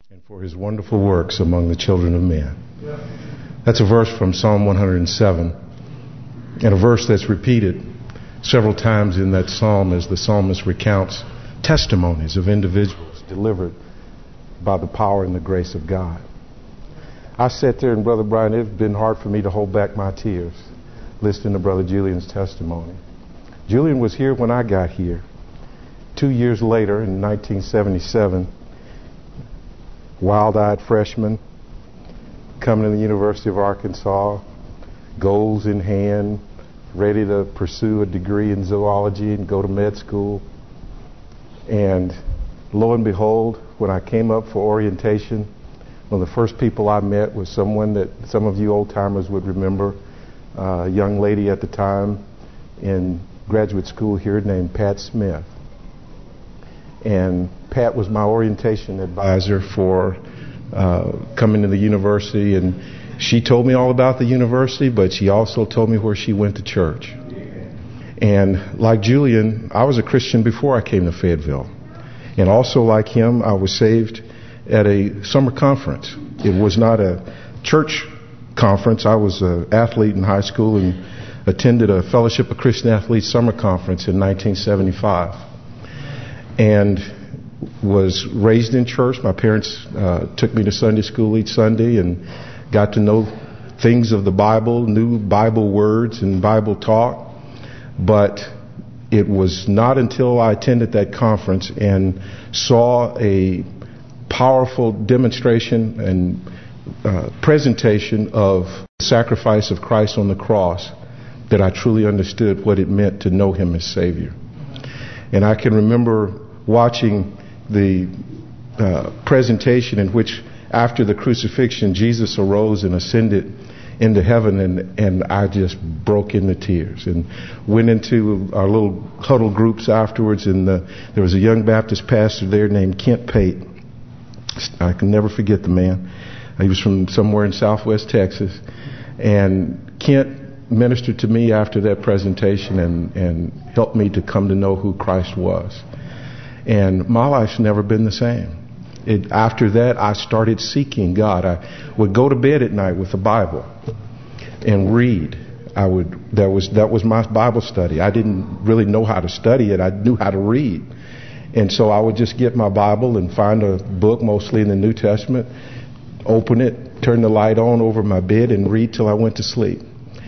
and for his wonderful works among the children of men. That's a verse from Psalm 107, and a verse that's repeated several times in that psalm as the psalmist recounts testimonies of individuals delivered by the power and the grace of God. I sat there, and Brother Brian, it's been hard for me to hold back my tears listening to Brother Julian's testimony. Julian was here when I got here. 2 years later, in 1977, wild-eyed freshman, coming to the University of Arkansas, goals in hand, ready to pursue a degree in zoology and go to med school. And lo and behold, when I came up for orientation, one of the first people I met was someone that some of you old-timers would remember, a young lady at the time in graduate school here named Pat Smith. And Pat was my orientation advisor for coming to the university, and she told me all about the university, but she also told me where she went to church. And like Julian, I was a Christian before I came to Fayetteville. And also like him, I was saved at a summer conference. It was not a church conference. I was an athlete in high school and attended a Fellowship of Christian Athletes summer conference in 1975. And was raised in church. My parents took me to Sunday school each Sunday and got to know things of the Bible, knew Bible words and Bible talk. But it was not until I attended that conference and saw a powerful demonstration and presentation of the sacrifice of Christ on the cross that I truly understood what it meant to know Him as Savior. And I can remember watching the presentation in which, after the crucifixion, Jesus arose and ascended into heaven, and I just broke into tears and went into our little huddle groups afterwards, and there was a young Baptist pastor there named Kent Pate. I can never forget the man. He was from somewhere in southwest Texas, and Kent ministered to me after that presentation and helped me to come to know who Christ was. And my life's never been the same. After that, I started seeking God. I would go to bed at night with the Bible and read. That was my Bible study. I didn't really know how to study it. I knew how to read. And so I would just get my Bible and find a book, mostly in the New Testament, open it, turn the light on over my bed, and read till I went to sleep.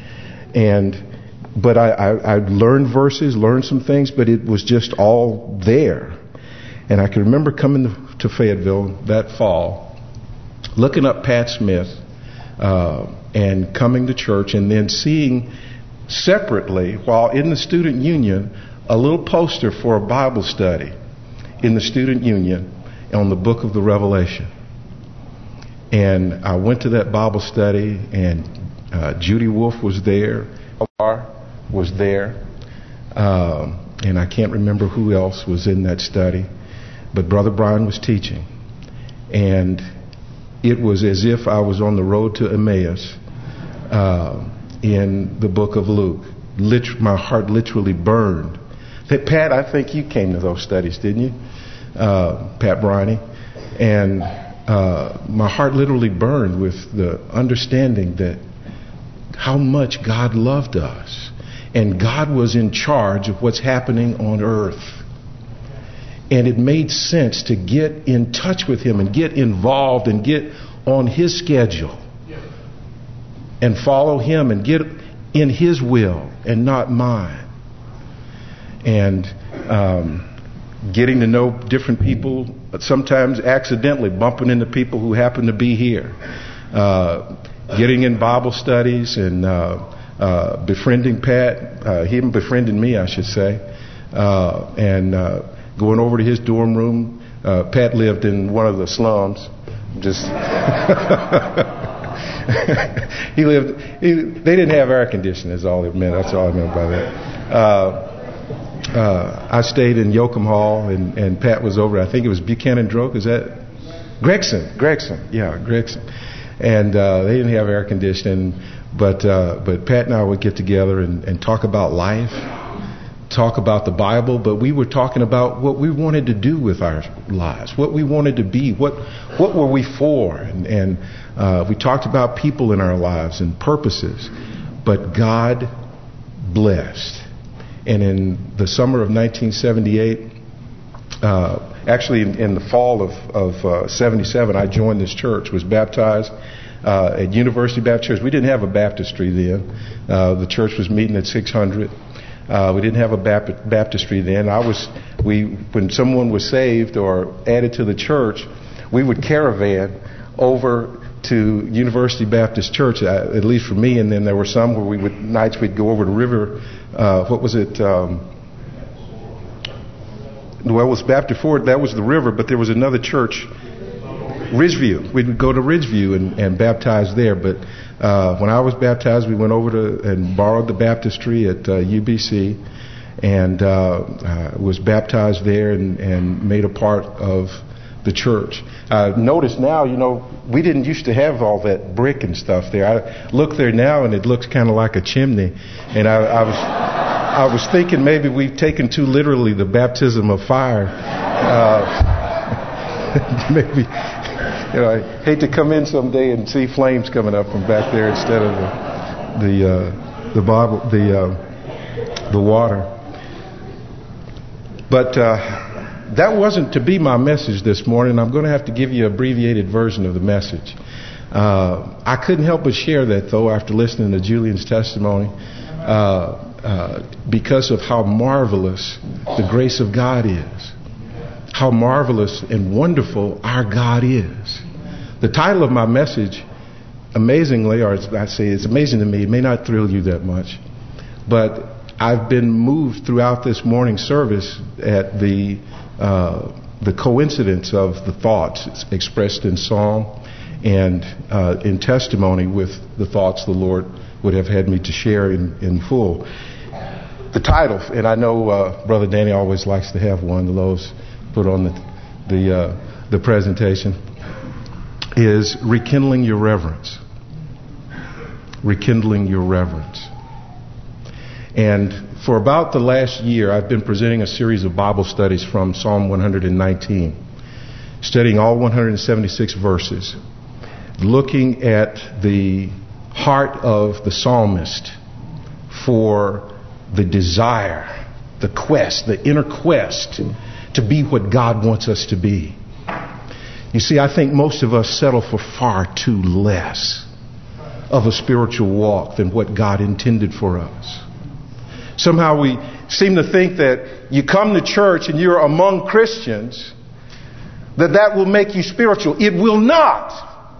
But I learned verses, learned some things, but it was just all there. And I can remember coming to Fayetteville that fall, looking up Pat Smith, and coming to church, and then seeing separately, while in the student union, a little poster for a Bible study in the student union on the book of the Revelation. And I went to that Bible study, and Judy Wolf was there, was there, and I can't remember who else was in that study. But Brother Brian was teaching, and it was as if I was on the road to Emmaus in the book of Luke. My heart literally burned. Pat, I think you came to those studies, didn't you? Pat Briney. And my heart literally burned with the understanding that how much God loved us, and God was in charge of what's happening on earth. And it made sense to get in touch with Him and get involved and get on His schedule and follow Him and get in His will and not mine. And getting to know different people, sometimes accidentally bumping into people who happen to be here. Getting in Bible studies and befriending Pat, him befriending me, I should say, and going over to his dorm room. Pat lived in one of the slums. They didn't have air conditioning, is all it meant. That's all I meant by that. I stayed in Yoakum Hall, and Pat was over. I think it was Buchanan Droke. Is that Gregson? Yeah, Gregson. And they didn't have air conditioning, but Pat and I would get together and talk about life, talk about the Bible, but we were talking about what we wanted to do with our lives, what we wanted to be, what were we for, and we talked about people in our lives and purposes. But God blessed. And in the summer of 1978, actually in the fall of 77, I joined this church, was baptized at University Baptist Church. We didn't have a baptistry then. The church was meeting at 600. We didn't have a baptistry then. When someone was saved or added to the church, we would caravan over to University Baptist Church, at least for me, and then there were some where nights we'd go over the river. What was it? Well, it was Baptist Ford. That was the river, but there was another church, Ridgeview. We would go to Ridgeview and baptize there. But when I was baptized, we went over and borrowed the baptistry at UBC, and was baptized there and made a part of the church. Notice now, we didn't used to have all that brick and stuff there. I look there now and it looks kind of like a chimney. And I was thinking maybe we've taken too literally the baptism of fire. Maybe, I hate to come in someday and see flames coming up from back there instead of the water. But that wasn't to be my message this morning. I'm going to have to give you an abbreviated version of the message. I couldn't help but share that, though, after listening to Julian's testimony, because of how marvelous the grace of God is. How marvelous and wonderful our God is. The title of my message, amazingly, or I say it's amazing to me, it may not thrill you that much, but I've been moved throughout this morning service at the coincidence of the thoughts expressed in song and in testimony with the thoughts the Lord would have had me to share in full. The title, and I know Brother Danny always likes to have one, the Lowe's put on the presentation, is Rekindling Your Reverence. Rekindling Your Reverence. And for about the last year, I've been presenting a series of Bible studies from Psalm 119, studying all 176 verses, looking at the heart of the psalmist for the desire, the quest, the inner quest to be what God wants us to be. You see, I think most of us settle for far too less of a spiritual walk than what God intended for us. Somehow we seem to think that you come to church and you're among Christians, that will make you spiritual. It will not.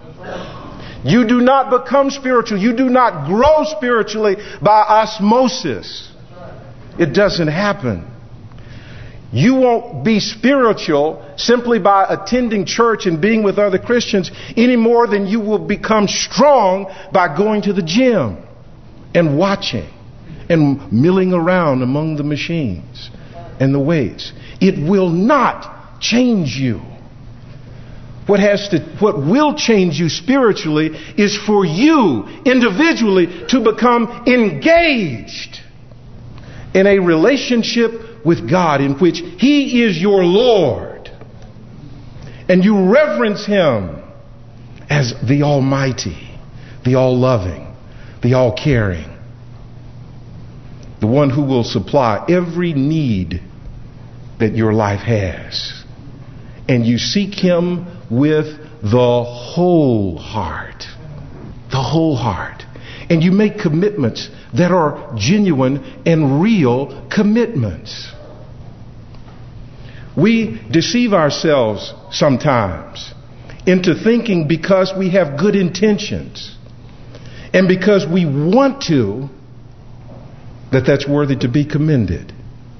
You do not become spiritual. You do not grow spiritually by osmosis. It doesn't happen. You won't be spiritual simply by attending church and being with other Christians any more than you will become strong by going to the gym and watching and milling around among the machines and the weights. It will not change you. What will change you spiritually is for you individually to become engaged in a relationship with God in which He is your Lord. And you reverence Him as the Almighty, the All-Loving, the All-Caring, the one who will supply every need that your life has. And you seek Him with the whole heart. The whole heart. And you make commitments that are genuine and real commitments. We deceive ourselves sometimes into thinking because we have good intentions and because we want to, that's worthy to be commended.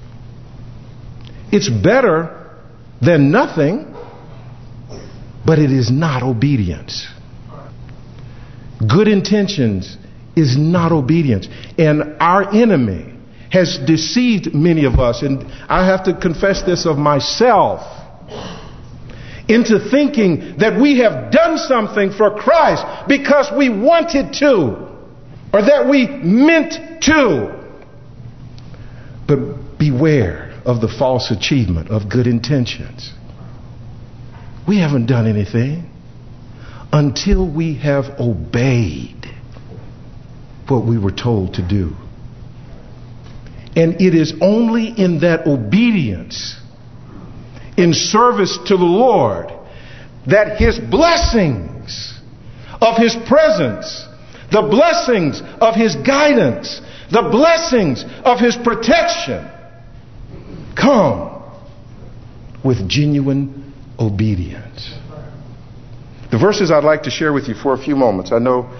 It's better than nothing, but it is not obedience. Good intentions is not obedience. And our enemy has deceived many of us, and I have to confess this of myself, into thinking that we have done something for Christ because we wanted to, or that we meant to. But beware of the false achievement of good intentions. We haven't done anything until we have obeyed what we were told to do. And it is only in that obedience, in service to the Lord, that His blessings of His presence, the blessings of His guidance, the blessings of His protection come with genuine obedience. The verses I'd like to share with you for a few moments. I know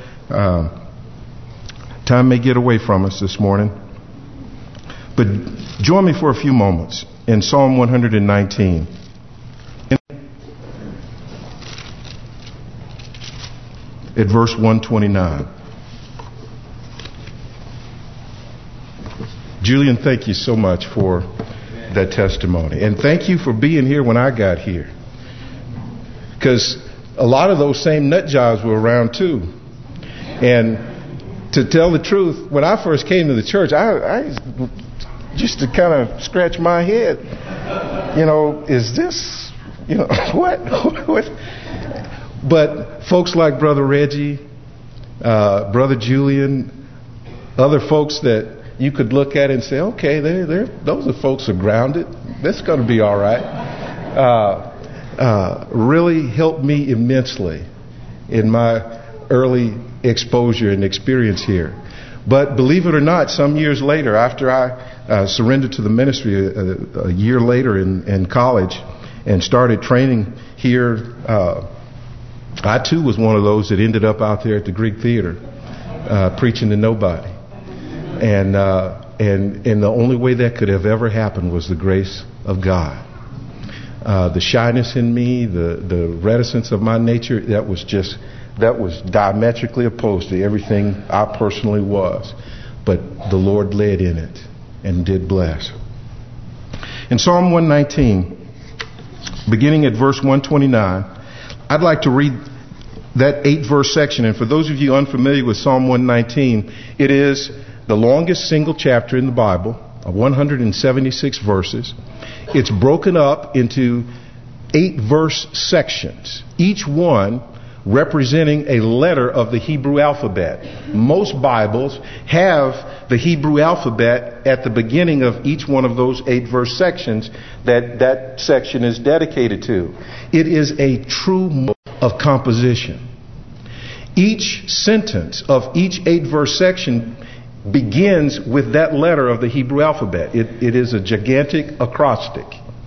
time may get away from us this morning, but join me for a few moments in Psalm 119. At verse 129. Julian, thank you so much for that testimony. And thank you for being here when I got here. Because a lot of those same nut jobs were around too. And to tell the truth, when I first came to the church, I just to kind of scratch my head. You know, is this, you know, what? But folks like Brother Reggie, Brother Julian, other folks that you could look at and say, okay, those are folks who are grounded. That's going to be all right. Really helped me immensely in my early exposure and experience here. But believe it or not, some years later, after I surrendered to the ministry a year later in college and started training here, I too was one of those that ended up out there at the Greek Theater preaching to nobody. And the only way that could have ever happened was the grace of God. The shyness in me, the reticence of my nature, that was diametrically opposed to everything I personally was. But the Lord led in it and did bless. In Psalm 119, beginning at verse 129, I'd like to read that 8-verse section. And for those of you unfamiliar with Psalm 119, it is the longest single chapter in the Bible, 176 verses. It's broken up into 8-verse sections, each one representing a letter of the Hebrew alphabet. Most Bibles have the Hebrew alphabet at the beginning of each one of those 8-verse sections that section is dedicated to. It is a true mode of composition. Each sentence of each 8-verse section begins with that letter of the Hebrew alphabet. It is a gigantic acrostic.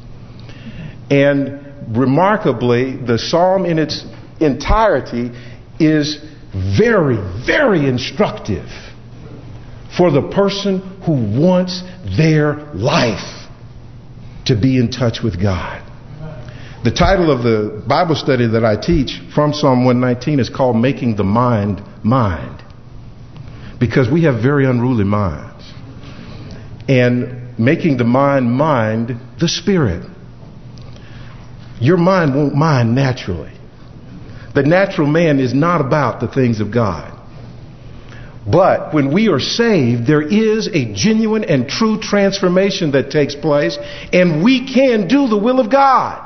And remarkably, the psalm in its entirety is very, very instructive for the person who wants their life to be in touch with God. The title of the Bible study that I teach from Psalm 119 is called Making the Mind Mind. Because we have very unruly minds. And making the mind the Spirit. Your mind won't mind naturally. The natural man is not about the things of God. But when we are saved, there is a genuine and true transformation that takes place, and we can do the will of God.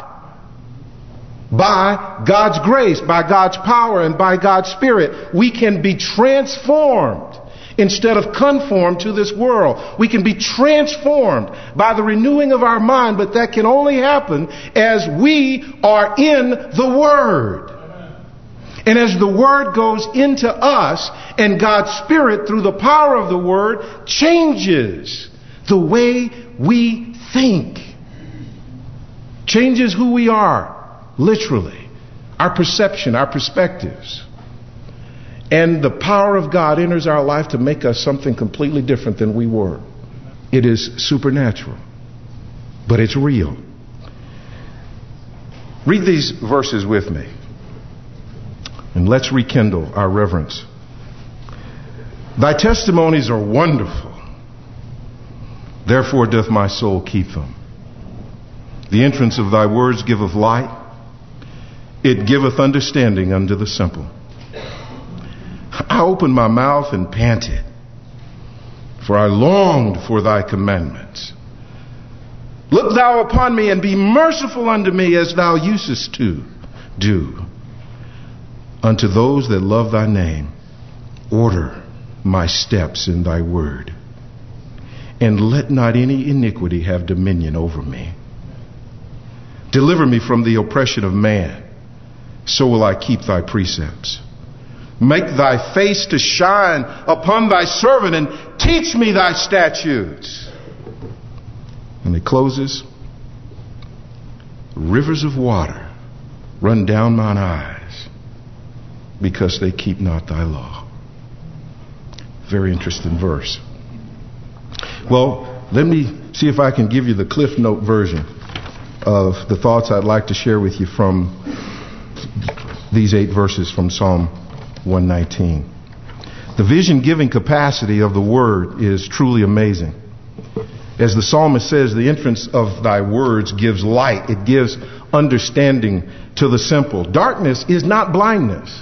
By God's grace, by God's power, and by God's Spirit, we can be transformed instead of conformed to this world. We can be transformed by the renewing of our mind, but that can only happen as we are in the Word. And as the Word goes into us, and God's Spirit, through the power of the Word, changes the way we think. Changes who we are, literally. Our perception, our perspectives. And the power of God enters our life to make us something completely different than we were. It is supernatural, but it's real. Read these verses with me, and let's rekindle our reverence. Thy testimonies are wonderful, therefore doth my soul keep them. The entrance of thy words giveth light, it giveth understanding unto the simple. I opened my mouth and panted, for I longed for thy commandments. Look thou upon me and be merciful unto me as thou usest to do. Unto those that love thy name, order my steps in thy word. And let not any iniquity have dominion over me. Deliver me from the oppression of man, so will I keep thy precepts. Make thy face to shine upon thy servant and teach me thy statutes. And it closes. Rivers of water run down mine eyes because they keep not thy law. Very interesting verse. Well, let me see if I can give you the Cliff Note version of the thoughts I'd like to share with you from these 8 verses from Psalm 119. The vision-giving capacity of the word is truly amazing. As the psalmist says, the entrance of thy words gives light. It gives understanding to the simple. Darkness is not blindness,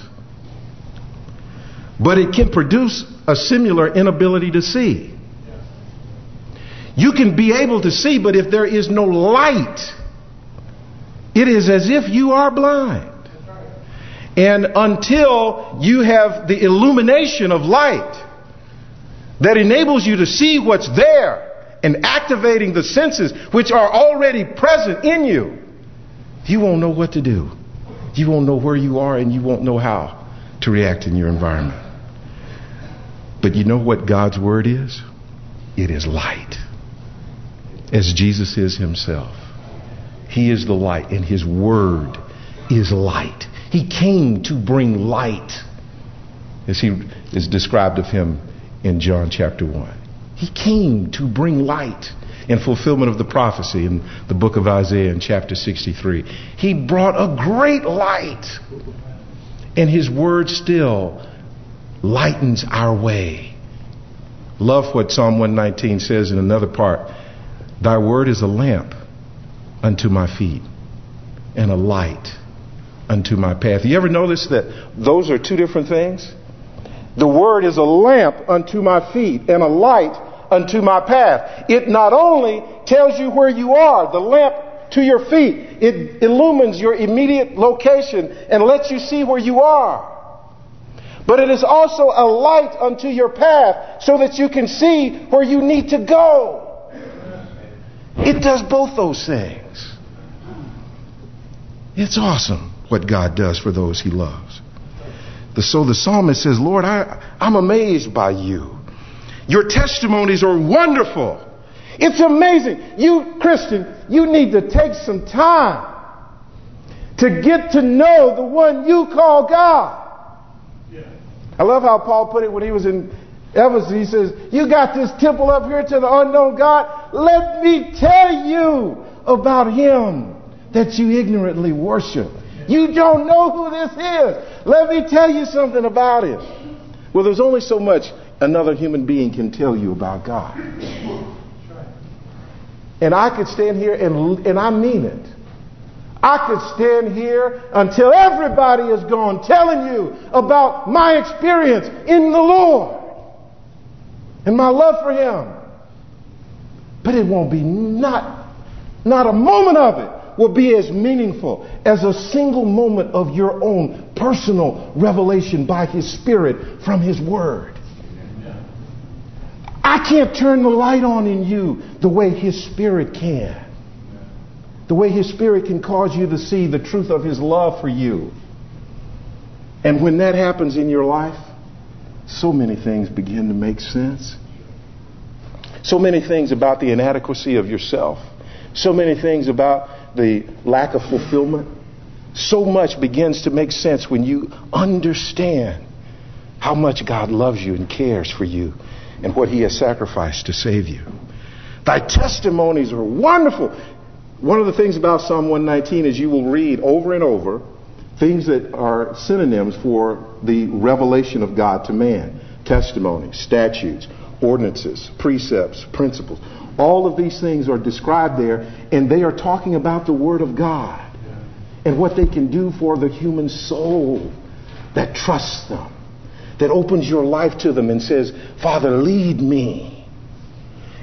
but it can produce a similar inability to see. You can be able to see, but if there is no light, it is as if you are blind. And until you have the illumination of light that enables you to see what's there and activating the senses which are already present in you, you won't know what to do. You won't know where you are, and you won't know how to react in your environment. But you know what God's word is? It is light. As Jesus is himself. He is the light, and his word is light. He came to bring light, as he is described of him in John chapter 1. He came to bring light in fulfillment of the prophecy in the book of Isaiah in chapter 63. He brought a great light, and his word still lightens our way. Love what Psalm 119 says in another part. Thy word is a lamp unto my feet and a light unto my path. You ever notice that those are two different things? The word is a lamp unto my feet and a light unto my path. It not only tells you where you are, the lamp to your feet, it illumines your immediate location and lets you see where you are. But it is also a light unto your path so that you can see where you need to go. It does both those things. It's awesome what God does for those he loves. So the psalmist says, Lord, I'm amazed by you. Your testimonies are wonderful. It's amazing. You, Christian, you need to take some time to get to know the one you call God. I love how Paul put it when he was in Ephesus. He says, you got this temple up here to the unknown God. Let me tell you about him that you ignorantly worship. You don't know who this is. Let me tell you something about him. Well, there's only so much another human being can tell you about God. And I could stand here and I mean it. I could stand here until everybody is gone telling you about my experience in the Lord and my love for him. But it won't be not a moment of it will be as meaningful as a single moment of your own personal revelation by his Spirit from his word. I can't turn the light on in you the way his Spirit can. The way his Spirit can cause you to see the truth of his love for you. And when that happens in your life, so many things begin to make sense. So many things about the inadequacy of yourself. So many things about the lack of fulfillment. So much begins to make sense when you understand how much God loves you and cares for you and what he has sacrificed to save you. Thy testimonies are wonderful. One of the things about Psalm 119 is you will read over and over things that are synonyms for the revelation of God to man. Testimonies, statutes, ordinances, precepts, principles. All of these things are described there, and they are talking about the Word of God and what they can do for the human soul that trusts them, that opens your life to them and says, Father, lead me.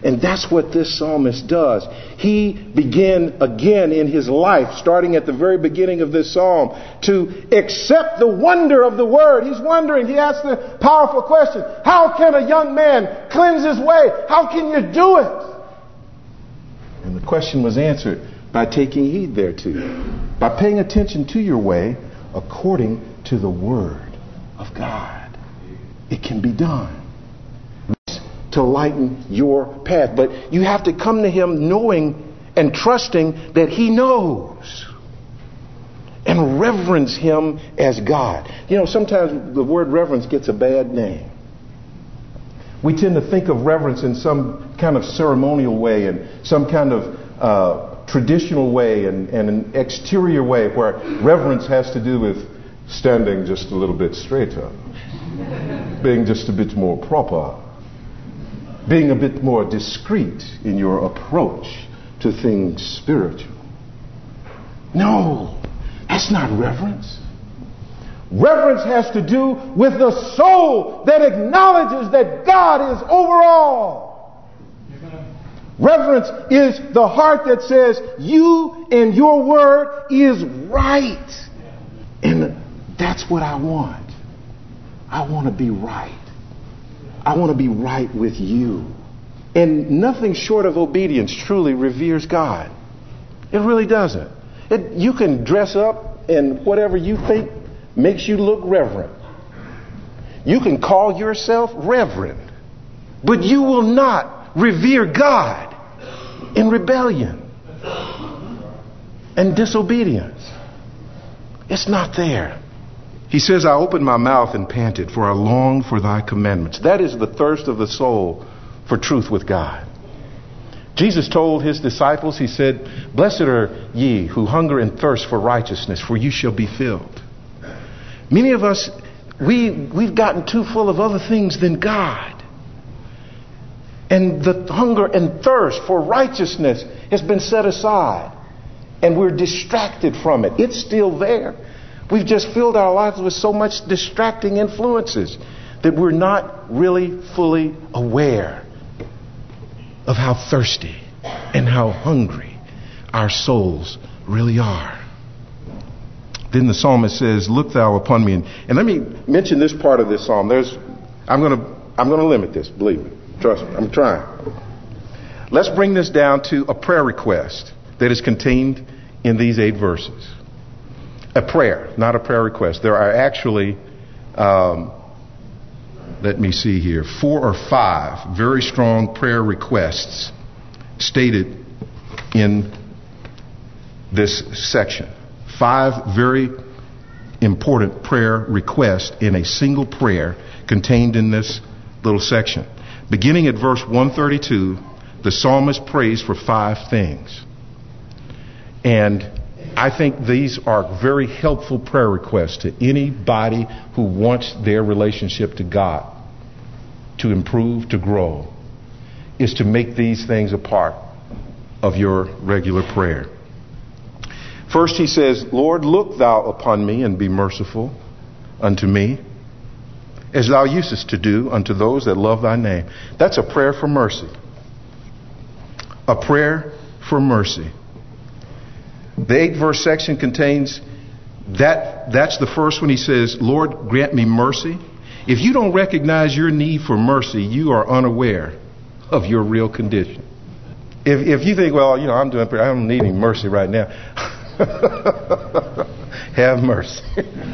And that's what this psalmist does. He began again in his life, starting at the very beginning of this psalm, to accept the wonder of the word. He's wondering, he asks the powerful question, how can a young man cleanse his way? How can you do it? And the question was answered by taking heed thereto, by paying attention to your way according to the word of God. It can be done to lighten your path. But you have to come to him knowing and trusting that he knows, and reverence him as God. You know, sometimes the word reverence gets a bad name. We tend to think of reverence in some kind of ceremonial way and some kind of traditional way and an exterior way, where reverence has to do with standing just a little bit straighter, being just a bit more proper, being a bit more discreet in your approach to things spiritual. No, that's not reverence. Reverence has to do with the soul that acknowledges that God is over all. Reverence is the heart that says, you and your word is right. And that's what I want. I want to be right. I want to be right with you. And nothing short of obedience truly reveres God. It really doesn't. You can dress up in whatever you think makes you look reverent. You can call yourself reverend, but you will not revere God in rebellion and disobedience. It's not there. He says, I opened my mouth and panted, for I longed for thy commandments. That is the thirst of the soul for truth with God. Jesus told his disciples, he said, blessed are ye who hunger and thirst for righteousness, for you shall be filled. Many of us, we've gotten too full of other things than God. And the hunger and thirst for righteousness has been set aside. And we're distracted from it. It's still there. We've just filled our lives with so much distracting influences that we're not really fully aware of how thirsty and how hungry our souls really are. Then the psalmist says, look thou upon me. And let me mention this part of this psalm. I'm going to limit this, believe me. Trust me, I'm trying. Let's bring this down to a prayer request that is contained in these 8 verses. A prayer, not a prayer request. There are actually, let me see here, 4 or 5 very strong prayer requests stated in this section. 5 very important prayer requests in a single prayer contained in this little section. Beginning at verse 132, the psalmist prays for 5 things. And I think these are very helpful prayer requests to anybody who wants their relationship to God to improve, to grow, is to make these things a part of your regular prayer. First, he says, Lord, look thou upon me and be merciful unto me, as thou usest to do unto those that love thy name. That's a prayer for mercy. A prayer for mercy. The 8-verse section contains that's the first one. He says, Lord, grant me mercy. If you don't recognize your need for mercy, you are unaware of your real condition. If you think, well, I'm doing prayer, I don't need any mercy right now. Have mercy.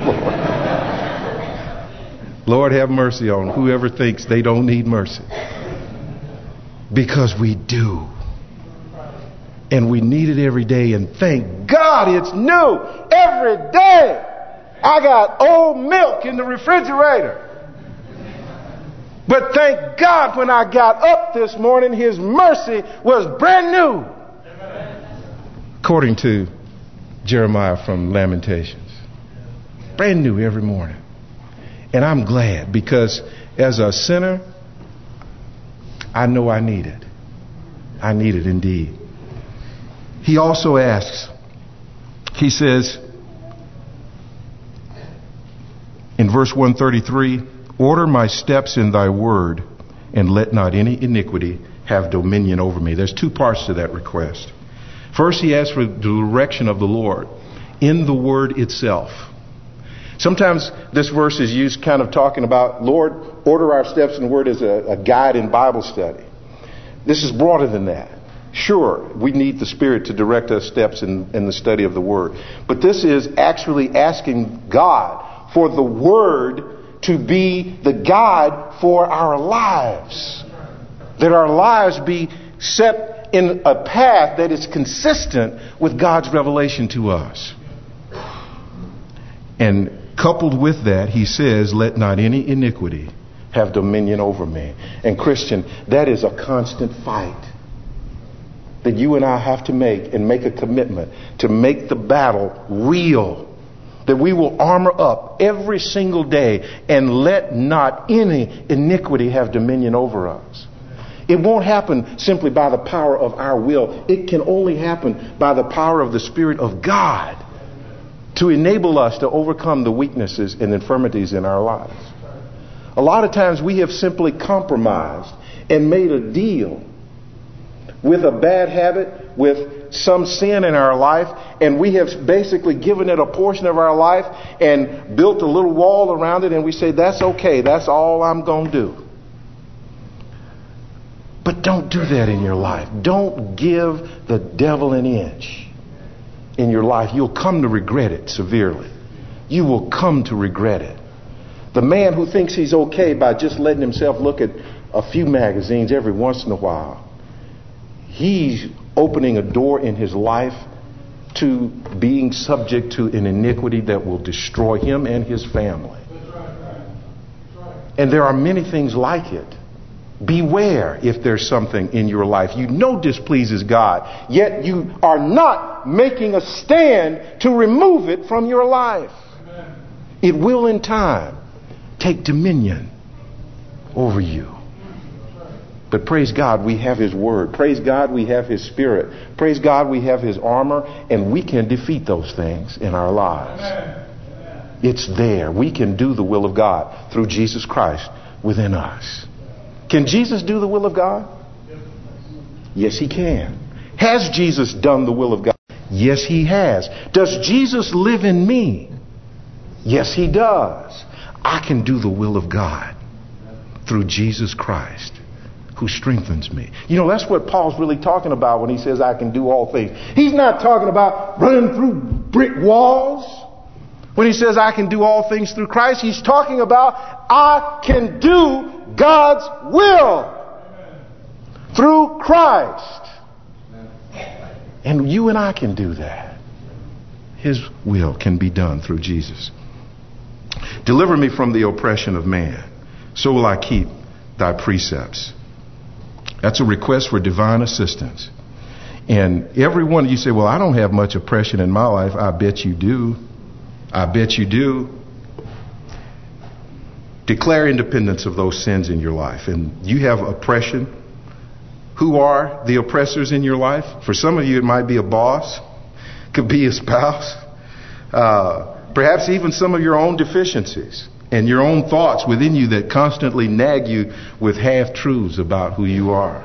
Lord, have mercy on whoever thinks they don't need mercy. Because we do. And we need it every day. And thank God it's new every day. I got old milk in the refrigerator. But thank God when I got up this morning, his mercy was brand new. According to Jeremiah from Lamentations. Brand new every morning. And I'm glad, because as a sinner, I know I need it. I need it indeed. He also asks, he says in verse 133, order my steps in thy word and let not any iniquity have dominion over me. There's two parts to that request. First, he asks for the direction of the Lord in the word itself. Sometimes this verse is used kind of talking about, Lord, order our steps in the word as a guide in Bible study. This is broader than that. Sure, we need the Spirit to direct our steps in the study of the word. But this is actually asking God for the word to be the guide for our lives. That our lives be set in a path that is consistent with God's revelation to us. And coupled with that, he says, let not any iniquity have dominion over me. And Christian, that is a constant fight that you and I have to make, and make a commitment to make the battle real. That we will armor up every single day and let not any iniquity have dominion over us. It won't happen simply by the power of our will. It can only happen by the power of the Spirit of God to enable us to overcome the weaknesses and infirmities in our lives. A lot of times we have simply compromised and made a deal with a bad habit, with some sin in our life, and we have basically given it a portion of our life and built a little wall around it, and we say, that's okay, that's all I'm going to do. But don't do that in your life. Don't give the devil an inch in your life. You'll come to regret it severely. You will come to regret it. The man who thinks he's okay by just letting himself look at a few magazines every once in a while, he's opening a door in his life to being subject to an iniquity that will destroy him and his family. And there are many things like it. Beware if there's something in your life you know displeases God, yet you are not making a stand to remove it from your life. It will in time take dominion over you. But praise God, we have His Word. Praise God, we have His Spirit. Praise God, we have His armor, and we can defeat those things in our lives. It's there. We can do the will of God through Jesus Christ within us. Can Jesus do the will of God? Yes, He can. Has Jesus done the will of God? Yes, He has. Does Jesus live in me? Yes, He does. I can do the will of God through Jesus Christ, who strengthens me. You know, that's what Paul's really talking about when he says I can do all things. He's not talking about running through brick walls. When he says I can do all things through Christ, he's talking about I can do God's will through Christ. And you and I can do that. His will can be done through Jesus. Deliver me from the oppression of man, so will I keep thy precepts. That's a request for divine assistance. And every one of you say, well, I don't have much oppression in my life. I bet you do. I bet you do. Declare independence of those sins in your life. And you have oppression. Who are the oppressors in your life? For some of you, it might be a boss. Could be a spouse. Perhaps even some of your own deficiencies and your own thoughts within you that constantly nag you with half-truths about who you are.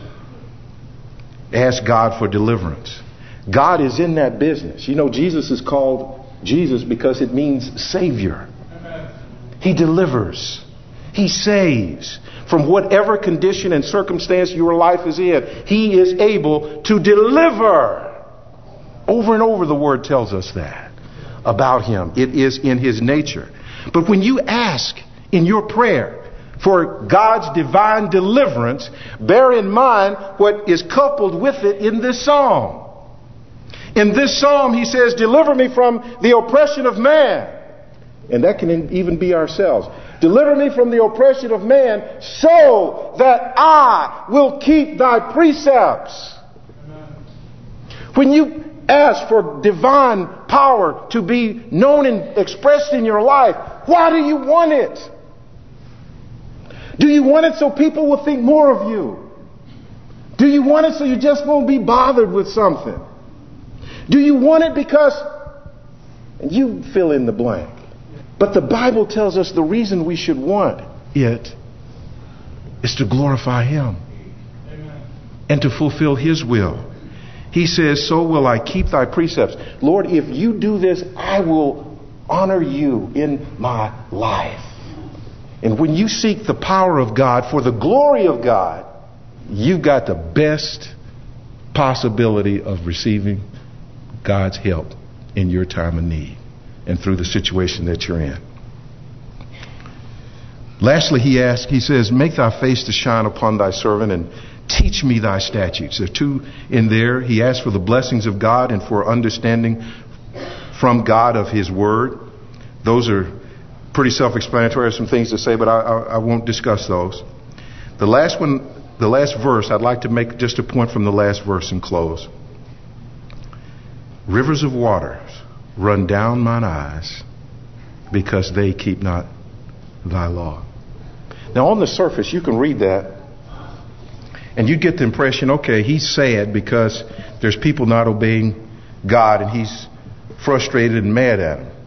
Ask God for deliverance. God is in that business. You know, Jesus is called Jesus because it means Savior. He delivers. He saves. From whatever condition and circumstance your life is in, He is able to deliver. Over and over the Word tells us that about Him. It is in His nature. But when you ask in your prayer for God's divine deliverance, bear in mind what is coupled with it in this psalm. In this psalm, he says, deliver me from the oppression of man. And that can even be ourselves. Deliver me from the oppression of man so that I will keep thy precepts. When you ask for divine power to be known and expressed in your life, why do you want it? Do you want it so people will think more of you? Do you want it so you just won't be bothered with something? Do you want it because you fill in the blank? But the Bible tells us the reason we should want it is to glorify Him and to fulfill His will. He says, so will I keep thy precepts. Lord, if you do this, I will honor you in my life. And when you seek the power of God for the glory of God, you've got the best possibility of receiving God's help in your time of need and through the situation that you're in. Lastly, he says, make thy face to shine upon thy servant and teach me thy statutes. There are two in there. He asks for the blessings of God and for understanding from God of His word. Those are pretty self-explanatory. There's some things to say, but I won't discuss those. The last verse, I'd like to make just a point from the last verse and close. Rivers of waters run down mine eyes because they keep not thy law. Now on the surface, you can read that and you get the impression, okay, he's sad because there's people not obeying God and he's frustrated and mad at them.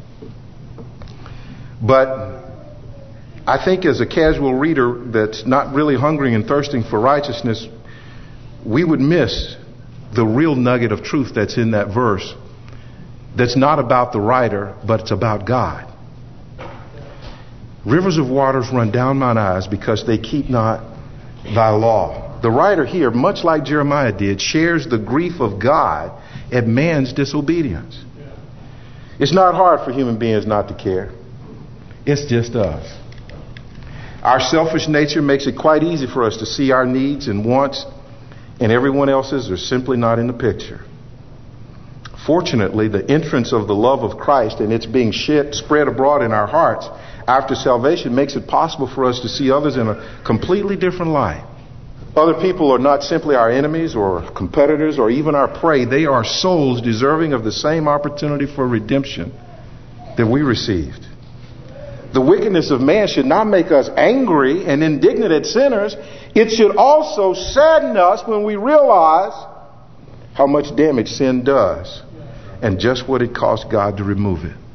But I think as a casual reader that's not really hungering and thirsting for righteousness, we would miss the real nugget of truth that's in that verse. That's not about the writer, but it's about God. Rivers of waters run down mine eyes because they keep not thy law. The writer here, much like Jeremiah did, shares the grief of God at man's disobedience. It's not hard for human beings not to care. It's just us. Our selfish nature makes it quite easy for us to see our needs and wants, and everyone else's are simply not in the picture. Fortunately, the entrance of the love of Christ and its being spread abroad in our hearts after salvation makes it possible for us to see others in a completely different light. Other people are not simply our enemies or competitors or even our prey. They are souls deserving of the same opportunity for redemption that we received. The wickedness of man should not make us angry and indignant at sinners. It should also sadden us when we realize how much damage sin does and just what it cost God to remove it.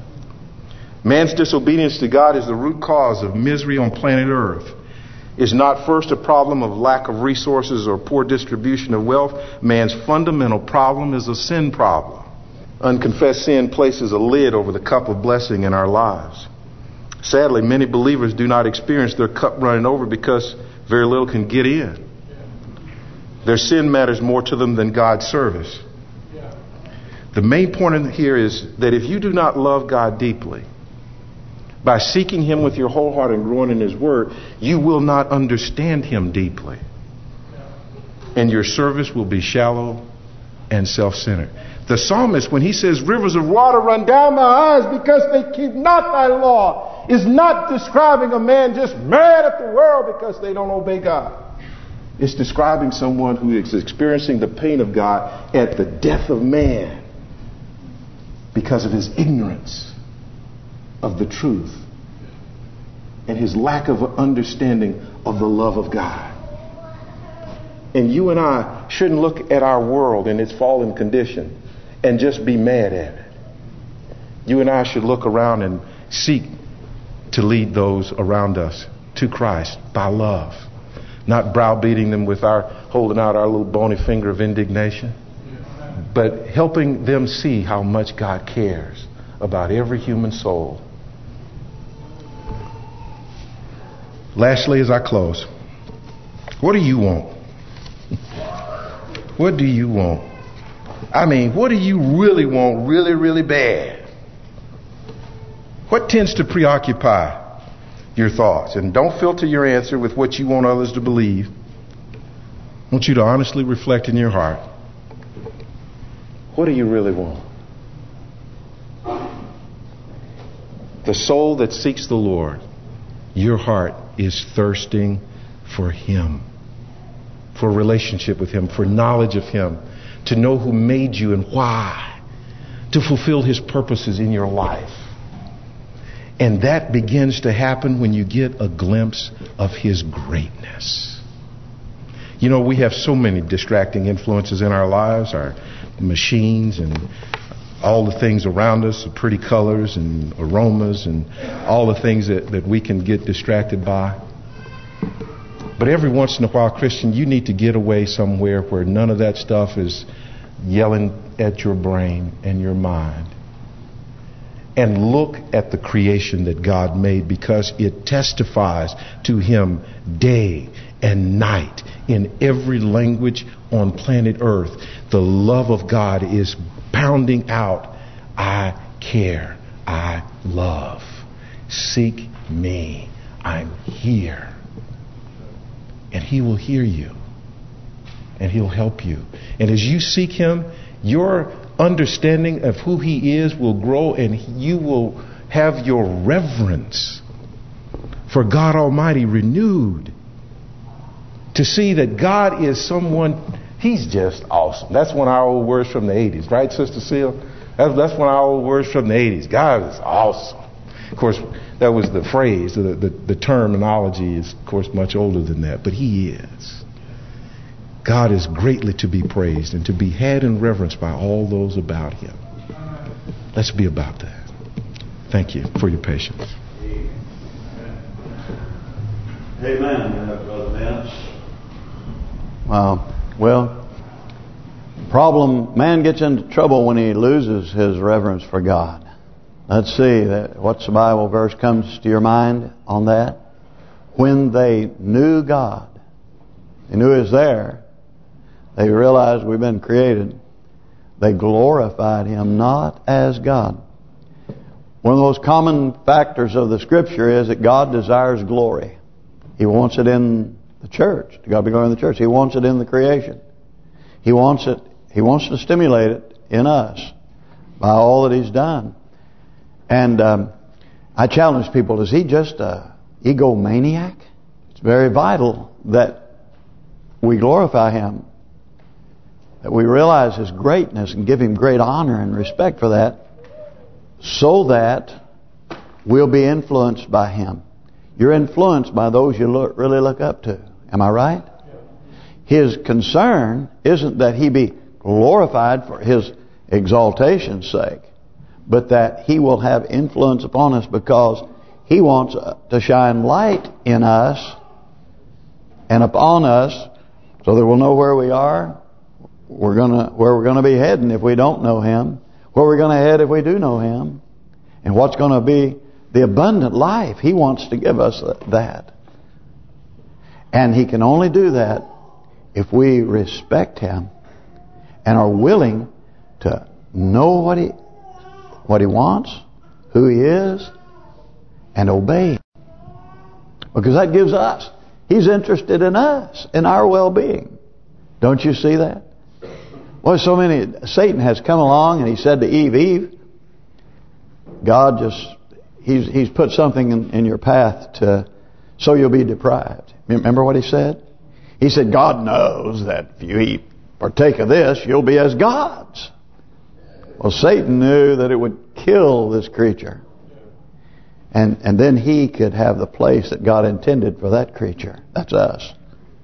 Man's disobedience to God is the root cause of misery on planet Earth. It's not first a problem of lack of resources or poor distribution of wealth. Man's fundamental problem is a sin problem. Unconfessed sin places a lid over the cup of blessing in our lives. Sadly, many believers do not experience their cup running over because very little can get in. Their sin matters more to them than God's service. The main point here is that if you do not love God deeply, by seeking Him with your whole heart and growing in His Word, you will not understand Him deeply. And your service will be shallow and self-centered. The psalmist, when he says, rivers of water run down my eyes because they keep not thy law, is not describing a man just mad at the world because they don't obey God. It's describing someone who is experiencing the pain of God at the death of man because of his ignorance of the truth and his lack of understanding of the love of God. And you and I shouldn't look at our world in its fallen condition and just be mad at it. You and I should look around and seek to lead those around us to Christ by love, not browbeating them with holding out our little bony finger of indignation, but helping them see how much God cares about every human soul. Lastly, as I close, what do you want? What do you want? I mean, what do you really want really, really bad? What tends to preoccupy your thoughts? And don't filter your answer with what you want others to believe. I want you to honestly reflect in your heart. What do you really want? The soul that seeks the Lord, your heart is thirsting for Him, for a relationship with Him, for knowledge of Him, to know who made you and why, to fulfill His purposes in your life. And that begins to happen when you get a glimpse of His greatness. You know, we have so many distracting influences in our lives, our machines and all the things around us, the pretty colors and aromas and all the things that we can get distracted by. But every once in a while, Christian, you need to get away somewhere where none of that stuff is yelling at your brain and your mind. And look at the creation that God made, because it testifies to Him day and night in every language on planet Earth. The love of God is pounding out, I care, I love. Seek me, I'm here. And He will hear you. And He'll help you. And as you seek Him, your understanding of who He is will grow, and you will have your reverence for God Almighty renewed. To see that God is someone, He's just awesome. That's one of our old words from the 80s, right, Sister Seal? That's one of our old words from the 80s. God is awesome. Of course, that was the phrase. The terminology is, of course, much older than that. But He is. God is greatly to be praised and to be had in reverence by all those about Him. Let's be about that. Thank you for your patience. Amen, Brother Vince. Well, man gets into trouble when he loses his reverence for God. Let's see, what's the Bible verse comes to your mind on that? When they knew God, they knew He was there, they realized we've been created, they glorified Him not as God. One of the most common factors of the Scripture is that God desires glory. He wants it in the church. To God be glory in the church. He wants it in the creation. He wants it. He wants to stimulate it in us by all that He's done. And I challenge people, is He just a egomaniac? It's very vital that we glorify Him, that we realize His greatness and give Him great honor and respect for that, so that we'll be influenced by Him. You're influenced by those you really look up to. Am I right? His concern isn't that He be glorified for His exaltation's sake, but that He will have influence upon us because He wants to shine light in us and upon us, so that we'll know where we are, where we're gonna be heading if we don't know Him, where we're gonna head if we do know Him, and what's going to be the abundant life. He wants to give us that. And He can only do that if we respect Him and are willing to know what He wants, who He is, and obey Him. Because that gives us. He's interested in us, in our well-being. Don't you see that? Well, Satan has come along and he said to Eve, God He's put something in your path so you'll be deprived. Remember what He said? He said, God knows that if you partake of this, you'll be as gods. Well, Satan knew that it would kill this creature. And then he could have the place that God intended for that creature. That's us.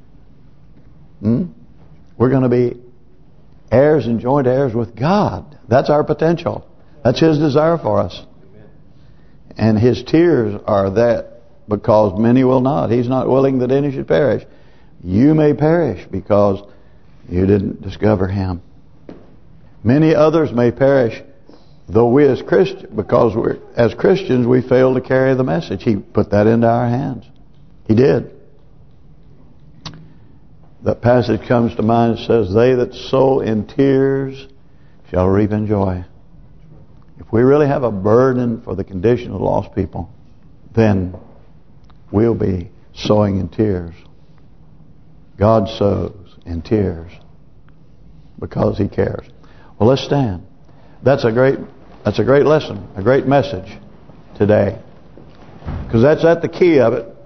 We're going to be heirs and joint heirs with God. That's our potential. That's His desire for us. And His tears are that because many will not. He's not willing that any should perish. You may perish because you didn't discover Him. Many others may perish, though we as Christians, because as Christians we fail to carry the message. He put that into our hands. He did. That passage comes to mind. It says, they that sow in tears shall reap in joy. If we really have a burden for the condition of lost people, then we'll be sowing in tears. God sows in tears because He cares. Well, let's stand. That's a great lesson, a great message today. Because that's at the key of it.